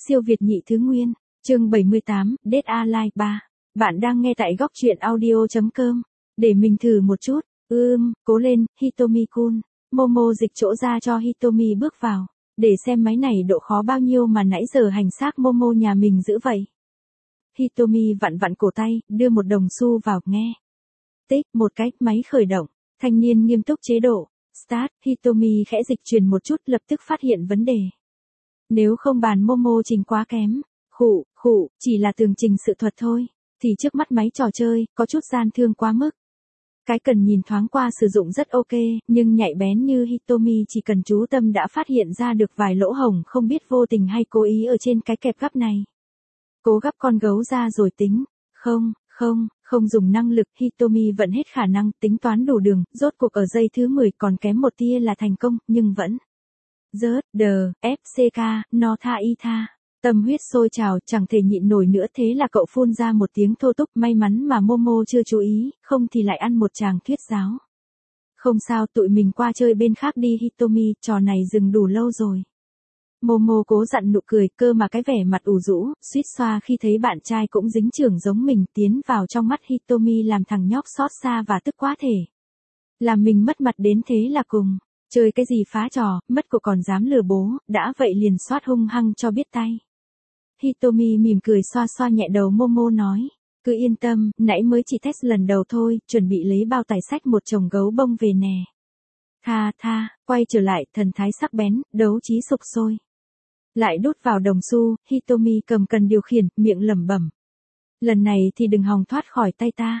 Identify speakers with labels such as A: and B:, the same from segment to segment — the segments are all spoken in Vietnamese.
A: Siêu Việt nhị thứ nguyên, chương 78, Dead Alive 3. Bạn đang nghe tại góc truyện audio.com. Để mình thử một chút, cố lên, Hitomi-kun. Momo dịch chỗ ra cho Hitomi bước vào. Để xem máy này độ khó bao nhiêu mà nãy giờ hành xác Momo nhà mình giữ vậy. Hitomi vặn vặn cổ tay, đưa một đồng xu vào, nghe. Tích, một cái, máy khởi động. Thanh niên nghiêm túc chế độ. Start, Hitomi khẽ dịch truyền một chút lập tức phát hiện vấn đề. Nếu không bàn Momo trình quá kém, chỉ là tường trình sự thuật thôi, thì trước mắt máy trò chơi, có chút gian thương quá mức. Cái cần nhìn thoáng qua sử dụng rất ok, nhưng nhạy bén như Hitomi chỉ cần chú tâm đã phát hiện ra được vài lỗ hổng không biết vô tình hay cố ý ở trên cái kẹp gắp này. Cố gắp con gấu ra rồi tính, không dùng năng lực, Hitomi vẫn hết khả năng tính toán đủ đường, rốt cuộc ở giây thứ 10 còn kém một tia là thành công, nhưng vẫn. Rớt, FCK, no tha y tha. Tâm huyết sôi trào, chẳng thể nhịn nổi nữa thế là cậu phun ra một tiếng thô tục, may mắn mà Momo chưa chú ý, không thì lại ăn một tràng thuyết giáo. Không sao, tụi mình qua chơi bên khác đi Hitomi, trò này dừng đủ lâu rồi. Momo cố dặn nụ cười, cơ mà cái vẻ mặt ủ rũ, suýt xoa khi thấy bạn trai cũng dính chưởng giống mình tiến vào trong mắt Hitomi làm thằng nhóc xót xa và tức quá thể. Làm mình mất mặt đến thế là cùng. Chơi cái gì phá trò, mất cô còn dám lừa bố, đã vậy liền xoát hung hăng cho biết tay. Hitomi mỉm cười xoa xoa nhẹ đầu Momo nói, cứ yên tâm, nãy mới chỉ test lần đầu thôi, chuẩn bị lấy bao tải xách một chồng gấu bông về nè. Tha, quay trở lại, thần thái sắc bén, đấu trí sục sôi. Lại đút vào đồng xu, Hitomi cầm cần điều khiển, miệng lẩm bẩm. Lần này thì đừng hòng thoát khỏi tay ta.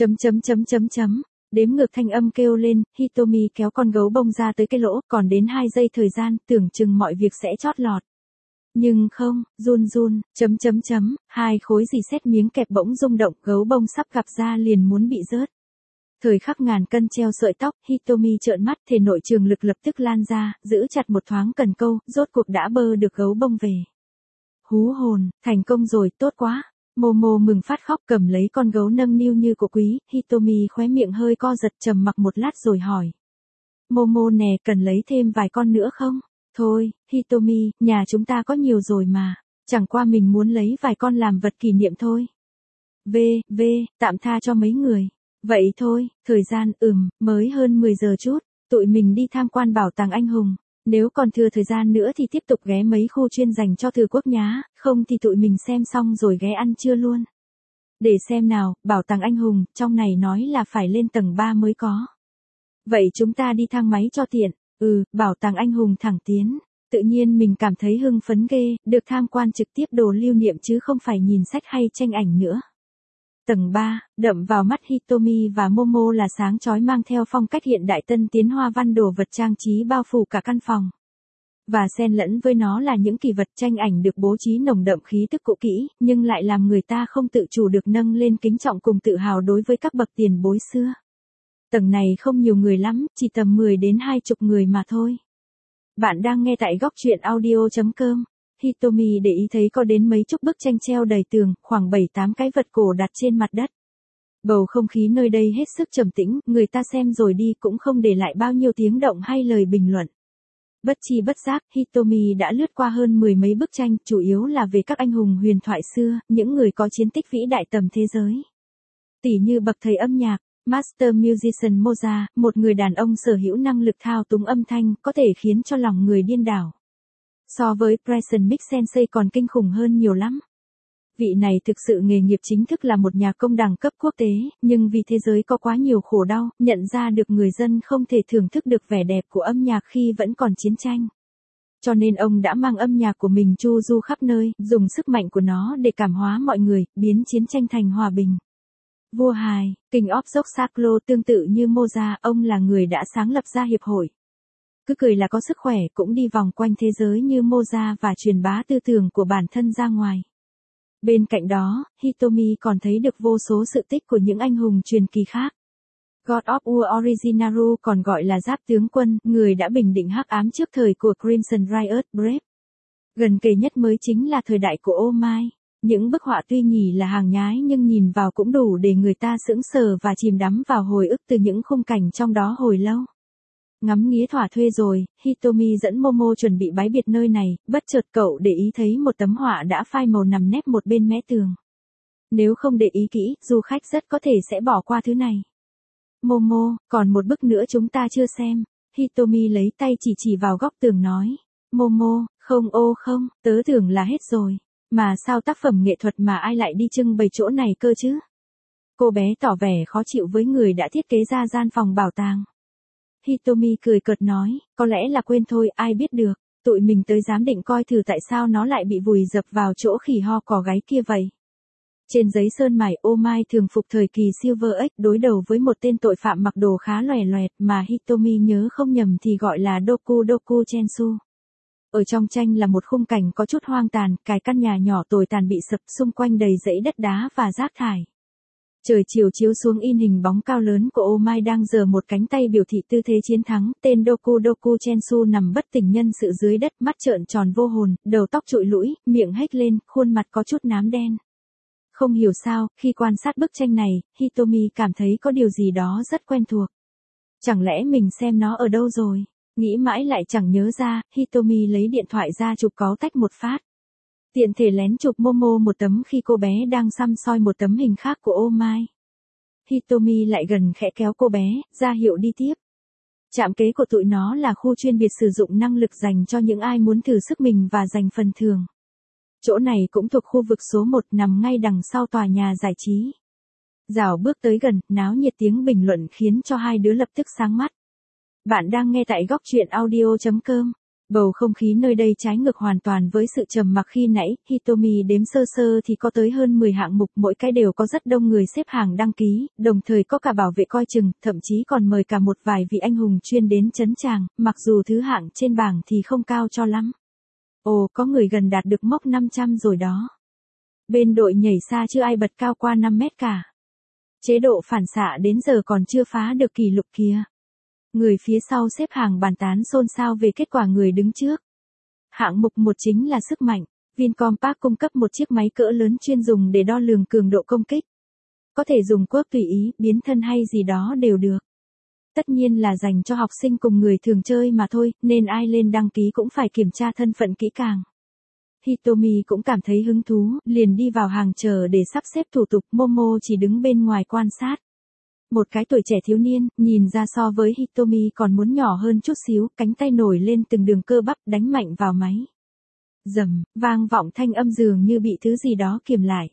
A: Đếm ngược thanh âm kêu lên, Hitomi kéo con gấu bông ra tới cái lỗ, còn đến 2 giây thời gian, tưởng chừng mọi việc sẽ chót lọt. Nhưng không, run, hai khối dì xét miếng kẹp bỗng rung động, gấu bông sắp gặp ra liền muốn bị rớt. Thời khắc ngàn cân treo sợi tóc, Hitomi trợn mắt, thể nội trường lực lập tức lan ra, giữ chặt một thoáng cần câu, rốt cuộc đã bơ được gấu bông về. Hú hồn, thành công rồi, tốt quá. Momo mừng phát khóc cầm lấy con gấu nâng niu như của quý, Hitomi khóe miệng hơi co giật trầm mặc một lát rồi hỏi. Momo nè, cần lấy thêm vài con nữa không? Thôi, Hitomi, nhà chúng ta có nhiều rồi mà, chẳng qua mình muốn lấy vài con làm vật kỷ niệm thôi. Tạm tha cho mấy người. Vậy thôi, thời gian, mới hơn 10 giờ chút, tụi mình đi tham quan bảo tàng anh hùng. Nếu còn thừa thời gian nữa thì tiếp tục ghé mấy khu chuyên dành cho thư quốc nhá, không thì tụi mình xem xong rồi ghé ăn trưa luôn. Để xem nào, bảo tàng anh hùng, trong này nói là phải lên tầng 3 mới có. Vậy chúng ta đi thang máy cho tiện, bảo tàng anh hùng thẳng tiến. Tự nhiên mình cảm thấy hưng phấn ghê, được tham quan trực tiếp đồ lưu niệm chứ không phải nhìn sách hay tranh ảnh nữa. Tầng 3, đậm vào mắt Hitomi và Momo là sáng chói mang theo phong cách hiện đại tân tiến hoa văn đồ vật trang trí bao phủ cả căn phòng. Và xen lẫn với nó là những kỳ vật tranh ảnh được bố trí nồng đậm khí tức cũ kỹ, nhưng lại làm người ta không tự chủ được nâng lên kính trọng cùng tự hào đối với các bậc tiền bối xưa. Tầng này không nhiều người lắm, chỉ tầm 10 đến 20 người mà thôi. Bạn đang nghe tại góc truyện audio.com. Hitomi để ý thấy có đến mấy chục bức tranh treo đầy tường, khoảng 7-8 cái vật cổ đặt trên mặt đất. Bầu không khí nơi đây hết sức trầm tĩnh, người ta xem rồi đi cũng không để lại bao nhiêu tiếng động hay lời bình luận. Bất chi bất giác, Hitomi đã lướt qua hơn 10 mấy bức tranh, chủ yếu là về các anh hùng huyền thoại xưa, những người có chiến tích vĩ đại tầm thế giới. Tỷ như bậc thầy âm nhạc, Master Musician Mozart, một người đàn ông sở hữu năng lực thao túng âm thanh, có thể khiến cho lòng người điên đảo. So với Bryson Mix Sensei còn kinh khủng hơn nhiều lắm. Vị này thực sự nghề nghiệp chính thức là một nhà công đẳng cấp quốc tế, nhưng vì thế giới có quá nhiều khổ đau, nhận ra được người dân không thể thưởng thức được vẻ đẹp của âm nhạc khi vẫn còn chiến tranh. Cho nên ông đã mang âm nhạc của mình chu du khắp nơi, dùng sức mạnh của nó để cảm hóa mọi người, biến chiến tranh thành hòa bình. Vua hài, King of Rock Saclo tương tự như Mozart, ông là người đã sáng lập ra hiệp hội. Cứ cười là có sức khỏe, cũng đi vòng quanh thế giới như Mozart và truyền bá tư tưởng của bản thân ra ngoài. Bên cạnh đó, Hitomi còn thấy được vô số sự tích của những anh hùng truyền kỳ khác. God of War Originaru còn gọi là Giáp tướng quân, người đã bình định hắc ám trước thời của Crimson Riot Brave. Gần kề nhất mới chính là thời đại của Oh My. Những bức họa tuy nhỉ là hàng nhái nhưng nhìn vào cũng đủ để người ta sững sờ và chìm đắm vào hồi ức từ những khung cảnh trong đó hồi lâu. Ngắm nghía thỏa thuê rồi, Hitomi dẫn Momo chuẩn bị bái biệt nơi này, bất chợt cậu để ý thấy một tấm họa đã phai màu nằm nép một bên mé tường. Nếu không để ý kỹ, du khách rất có thể sẽ bỏ qua thứ này. Momo, còn một bức nữa chúng ta chưa xem. Hitomi lấy tay chỉ vào góc tường nói. Momo, không không, tớ tưởng là hết rồi. Mà sao tác phẩm nghệ thuật mà ai lại đi trưng bày chỗ này cơ chứ? Cô bé tỏ vẻ khó chịu với người đã thiết kế ra gian phòng bảo tàng. Hitomi cười cợt nói, có lẽ là quên thôi, ai biết được. Tụi mình tới giám định coi thử tại sao nó lại bị vùi dập vào chỗ khỉ ho cò gáy kia vậy. Trên giấy sơn mài ô mai thường phục thời kỳ Silver Age đối đầu với một tên tội phạm mặc đồ khá lòe loẹt mà Hitomi nhớ không nhầm thì gọi là Doku Chensu. Ở trong tranh là một khung cảnh có chút hoang tàn, cái căn nhà nhỏ tồi tàn bị sập, xung quanh đầy dãy đất đá và rác thải. Trời chiều chiếu xuống in hình bóng cao lớn của ô mai đang giơ một cánh tay biểu thị tư thế chiến thắng, tên Doku Chensu nằm bất tỉnh nhân sự dưới đất, mắt trợn tròn vô hồn, đầu tóc trụi lũi, miệng hét lên, khuôn mặt có chút nám đen. Không hiểu sao, khi quan sát bức tranh này, Hitomi cảm thấy có điều gì đó rất quen thuộc. Chẳng lẽ mình xem nó ở đâu rồi? Nghĩ mãi lại chẳng nhớ ra, Hitomi lấy điện thoại ra chụp có tách một phát. Tiện thể lén chụp Momo một tấm khi cô bé đang săm soi một tấm hình khác của ô mai. Hitomi lại gần khẽ kéo cô bé, ra hiệu đi tiếp. Trạm kế của tụi nó là khu chuyên biệt sử dụng năng lực dành cho những ai muốn thử sức mình và giành phần thưởng. Chỗ này cũng thuộc khu vực số 1 nằm ngay đằng sau tòa nhà giải trí. Dạo bước tới gần, náo nhiệt tiếng bình luận khiến cho hai đứa lập tức sáng mắt. Bạn đang nghe tại góc truyện audio.com. Bầu không khí nơi đây trái ngược hoàn toàn với sự trầm mặc khi nãy, Hitomi đếm sơ sơ thì có tới hơn 10 hạng mục, mỗi cái đều có rất đông người xếp hàng đăng ký, đồng thời có cả bảo vệ coi chừng, thậm chí còn mời cả một vài vị anh hùng chuyên đến trấn tràng, mặc dù thứ hạng trên bảng thì không cao cho lắm. Ồ, có người gần đạt được mốc 500 rồi đó. Bên đội nhảy xa chưa ai bật cao qua 5 mét cả. Chế độ phản xạ đến giờ còn chưa phá được kỷ lục kia. Người phía sau xếp hàng bàn tán xôn xao về kết quả người đứng trước. Hạng mục 1 chính là sức mạnh. Vincom Park cung cấp một chiếc máy cỡ lớn chuyên dùng để đo lường cường độ công kích. Có thể dùng cuốc tùy ý, biến thân hay gì đó đều được. Tất nhiên là dành cho học sinh cùng người thường chơi mà thôi, nên ai lên đăng ký cũng phải kiểm tra thân phận kỹ càng. Hitomi cũng cảm thấy hứng thú, liền đi vào hàng chờ để sắp xếp thủ tục, Momo chỉ đứng bên ngoài quan sát. Một cái tuổi trẻ thiếu niên, nhìn ra so với Hitomi còn muốn nhỏ hơn chút xíu, cánh tay nổi lên từng đường cơ bắp đánh mạnh vào máy. Rầm, vang vọng thanh âm dường như bị thứ gì đó kiềm lại.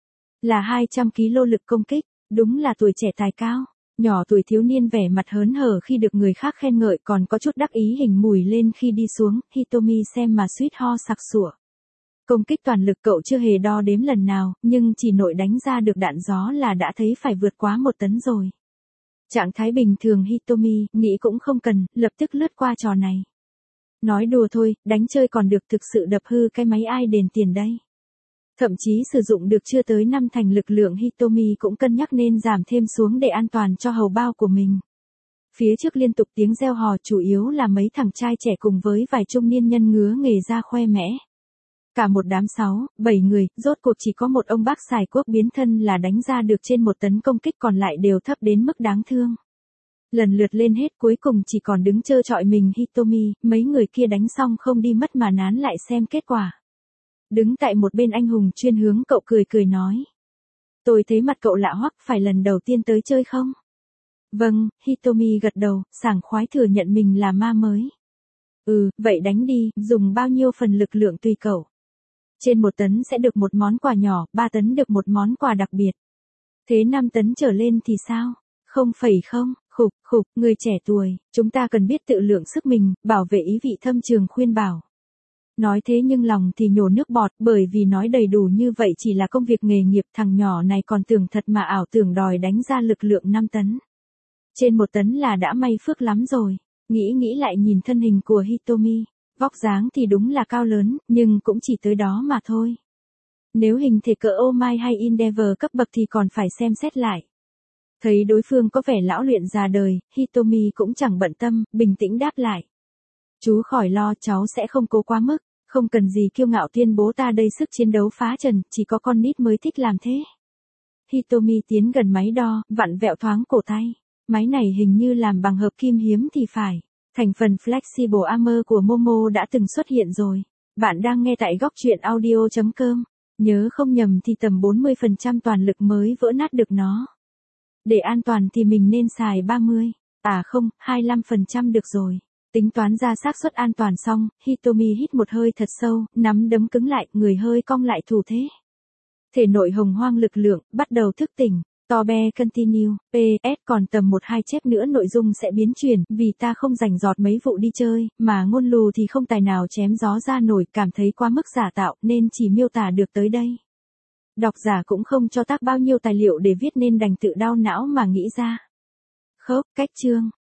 A: Là 200 kg lực công kích, đúng là tuổi trẻ tài cao. Nhỏ tuổi thiếu niên vẻ mặt hớn hở khi được người khác khen ngợi, còn có chút đắc ý hình mùi lên khi đi xuống, Hitomi xem mà suýt ho sặc sụa. Công kích toàn lực cậu chưa hề đo đếm lần nào, nhưng chỉ nội đánh ra được đạn gió là đã thấy phải vượt quá 1 tấn rồi. Trạng thái bình thường Hitomi, nghĩ cũng không cần, lập tức lướt qua trò này. Nói đùa thôi, đánh chơi còn được, thực sự đập hư cái máy ai đền tiền đây. Thậm chí sử dụng được chưa tới 5 thành lực lượng, Hitomi cũng cân nhắc nên giảm thêm xuống để an toàn cho hầu bao của mình. Phía trước liên tục tiếng reo hò, chủ yếu là mấy thằng trai trẻ cùng với vài trung niên nhân ngứa nghề ra khoe mẽ. Cả một đám 6-7 người, rốt cuộc chỉ có một ông bác xài cuốc biến thân là đánh ra được trên 1 tấn công kích, còn lại đều thấp đến mức đáng thương. Lần lượt lên hết, cuối cùng chỉ còn đứng trơ trọi mình Hitomi, mấy người kia đánh xong không đi mất mà nán lại xem kết quả. Đứng tại một bên anh hùng chuyên hướng cậu cười nói. Tôi thấy mặt cậu lạ hoắc, phải lần đầu tiên tới chơi không? Vâng, Hitomi gật đầu, sảng khoái thừa nhận mình là ma mới. Vậy đánh đi, dùng bao nhiêu phần lực lượng tùy cậu. Trên 1 tấn sẽ được một món quà nhỏ, 3 tấn được một món quà đặc biệt. Thế 5 tấn trở lên thì sao? Không, người trẻ tuổi, chúng ta cần biết tự lượng sức mình, bảo vệ ý vị thâm trường khuyên bảo. Nói thế nhưng lòng thì nhổ nước bọt, bởi vì nói đầy đủ như vậy chỉ là công việc nghề nghiệp, thằng nhỏ này còn tưởng thật mà ảo tưởng đòi đánh ra lực lượng 5 tấn. Trên 1 tấn là đã may phước lắm rồi. Nghĩ lại nhìn thân hình của Hitomi, vóc dáng thì đúng là cao lớn, nhưng cũng chỉ tới đó mà thôi. Nếu hình thể cỡ Oh My hay Endeavor cấp bậc thì còn phải xem xét lại. Thấy đối phương có vẻ lão luyện già đời, Hitomi cũng chẳng bận tâm, bình tĩnh đáp lại. Chú khỏi lo, cháu sẽ không cố quá mức, không cần gì kiêu ngạo tuyên bố ta đây sức chiến đấu phá trần, chỉ có con nít mới thích làm thế. Hitomi tiến gần máy đo, vặn vẹo thoáng cổ tay. Máy này hình như làm bằng hợp kim hiếm thì phải. Thành phần Flexible Armor của Momo đã từng xuất hiện rồi. Bạn đang nghe tại góc truyện audio.com. Nhớ không nhầm thì tầm 40% toàn lực mới vỡ nát được nó. Để an toàn thì mình nên xài 30, 25% được rồi. Tính toán ra xác suất an toàn xong, Hitomi hít một hơi thật sâu, nắm đấm cứng lại, người hơi cong lại thủ thế. Thể nội hồng hoang lực lượng, bắt đầu thức tỉnh. Tobe continue, PS còn tầm 1-2 chép nữa nội dung sẽ biến chuyển, vì ta không rành rọt mấy vụ đi chơi, mà ngôn lù thì không tài nào chém gió ra nổi, cảm thấy quá mức giả tạo, nên chỉ miêu tả được tới đây. Độc giả cũng không cho tác bao nhiêu tài liệu để viết nên đành tự đau não mà nghĩ ra. Khớp, cách chương,